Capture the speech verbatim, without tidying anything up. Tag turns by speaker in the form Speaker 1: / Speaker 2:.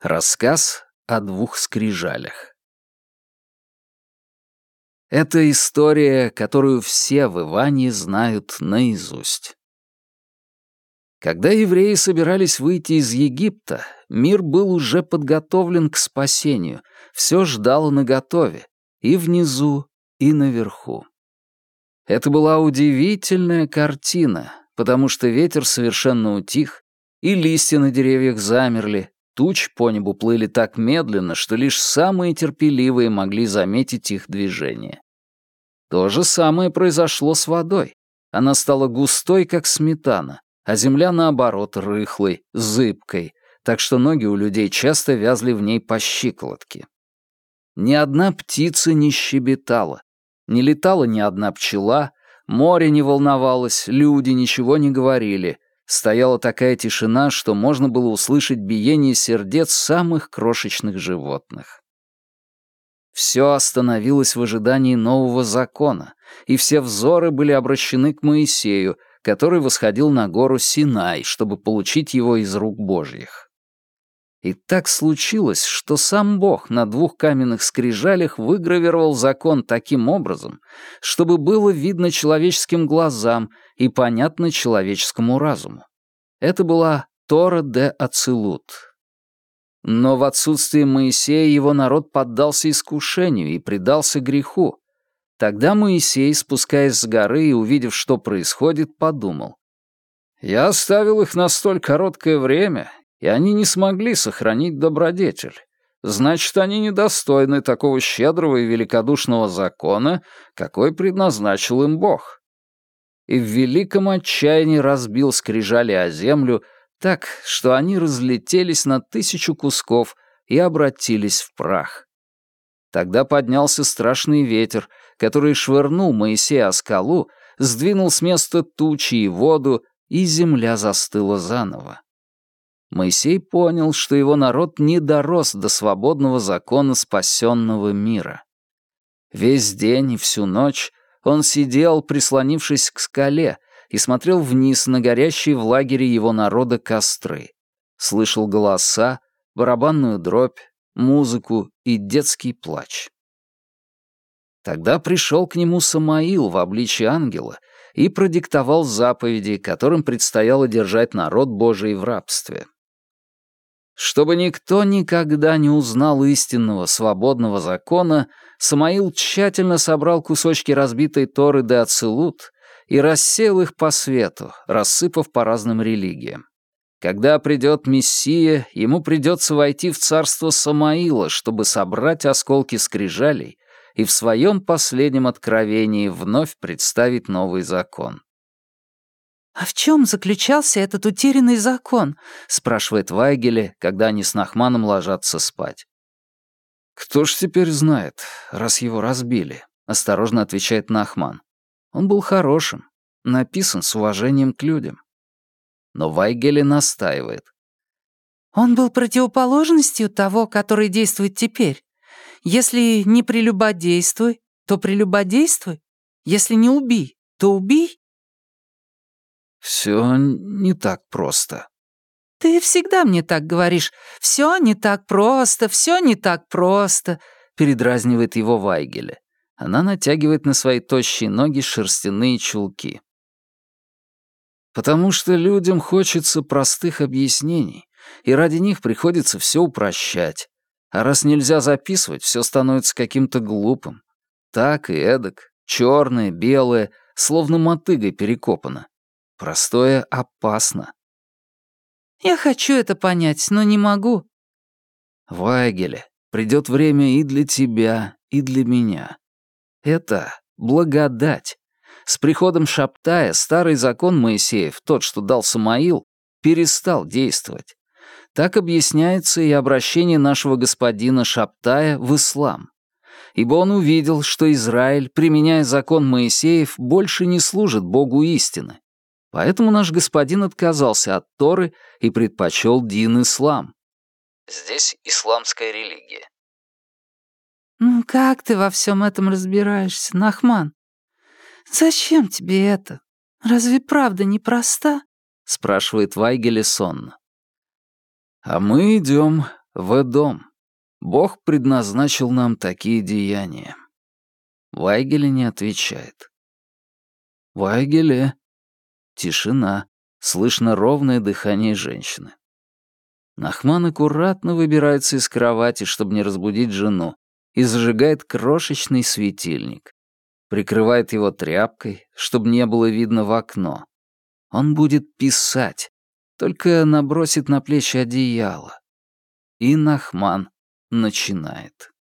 Speaker 1: Рассказ о двух скрижалях. Это история, которую все в Иване знают наизусть. Когда евреи собирались выйти из Египта, мир был уже подготовлен к спасению, все ждало наготове, и внизу, и наверху. Это была удивительная картина, потому что ветер совершенно утих, и листья на деревьях замерли, тучи по небу плыли так медленно, что лишь самые терпеливые могли заметить их движение. То же самое произошло с водой. Она стала густой, как сметана, а земля, наоборот, рыхлой, зыбкой, так что ноги у людей часто вязли в ней по щиколотке. Ни одна птица не щебетала, не летала ни одна пчела, море не волновалось, люди ничего не говорили. Стояла такая тишина, что можно было услышать биение сердец самых крошечных животных. Все остановилось в ожидании нового закона, и все взоры были обращены к Моисею, который восходил на гору Синай, чтобы получить его из рук Божьих. И так случилось, что сам Бог на двух каменных скрижалях выгравировал закон таким образом, чтобы было видно человеческим глазам и понятно человеческому разуму. Это была Тора де Ацилут. Но в отсутствие Моисея его народ поддался искушению и предался греху. Тогда Моисей, спускаясь с горы и увидев, что происходит, подумал: «Я оставил их на столь короткое время, и они не смогли сохранить добродетель. Значит, они недостойны такого щедрого и великодушного закона, какой предназначил им Бог». И в великом отчаянии разбил скрижали о землю так, что они разлетелись на тысячу кусков и обратились в прах. Тогда поднялся страшный ветер, который швырнул Моисея о скалу, сдвинул с места тучи и воду, и земля застыла заново. Моисей понял, что его народ не дорос до свободного закона спасенного мира. Весь день и всю ночь он сидел, прислонившись к скале, и смотрел вниз на горящие в лагере его народа костры. Слышал голоса, барабанную дробь, музыку и детский плач. Тогда пришел к нему Самаил в обличье ангела и продиктовал заповеди, которым предстояло держать народ Божий в рабстве. Чтобы никто никогда не узнал истинного свободного закона, Самаил тщательно собрал кусочки разбитой Торы де Ацилут и рассеял их по свету, рассыпав по разным религиям. Когда придет Мессия, ему придется войти в царство Самаила, чтобы собрать осколки скрижалей и в своем последнем откровении вновь представить новый закон.
Speaker 2: «А в чем заключался этот утерянный закон?» — спрашивает Вайгеле, когда они с Нахманом ложатся спать.
Speaker 1: «Кто ж теперь знает, раз его разбили?» — осторожно отвечает Нахман. «Он был хорошим, написан с уважением к людям». Но Вайгеле настаивает.
Speaker 2: «Он был противоположностью того, который действует теперь. Если не прелюбодействуй, то прелюбодействуй. Если не убий, то убий».
Speaker 1: «Все не так просто».
Speaker 2: «Ты всегда мне так говоришь. Все не так просто, все не так просто», — передразнивает его Вайгеле.
Speaker 1: Она натягивает на свои тощие ноги шерстяные чулки. «Потому что людям хочется простых объяснений, и ради них приходится все упрощать. А раз нельзя записывать, все становится каким-то глупым. Так и эдак, черное, белое, словно мотыгой перекопано. Простое опасно».
Speaker 2: «Я хочу это понять, но не могу».
Speaker 1: «Вайгеле, придет время и для тебя, и для меня. Это благодать. С приходом Шабтая старый закон Моисеев, тот, что дал Самаил, перестал действовать. Так объясняется и обращение нашего господина Шабтая в ислам. Ибо он увидел, что Израиль, применяя закон Моисеев, больше не служит Богу истины. Поэтому наш господин отказался от Торы и предпочел дин-ислам». Здесь исламская религия.
Speaker 2: «Ну как ты во всем этом разбираешься, Нахман? Зачем тебе это? Разве правда непроста?» —
Speaker 1: спрашивает Вайгеле сонно. «А мы идем В дом. Бог предназначил нам такие деяния. Вайгеле не отвечает. Вайгеле. Тишина. Слышно ровное дыхание женщины. Нахман аккуратно выбирается из кровати, чтобы не разбудить жену, и зажигает крошечный светильник. Прикрывает его тряпкой, чтобы не было видно в окно. Он будет писать, только набросит на плечи одеяло. И Нахман начинает.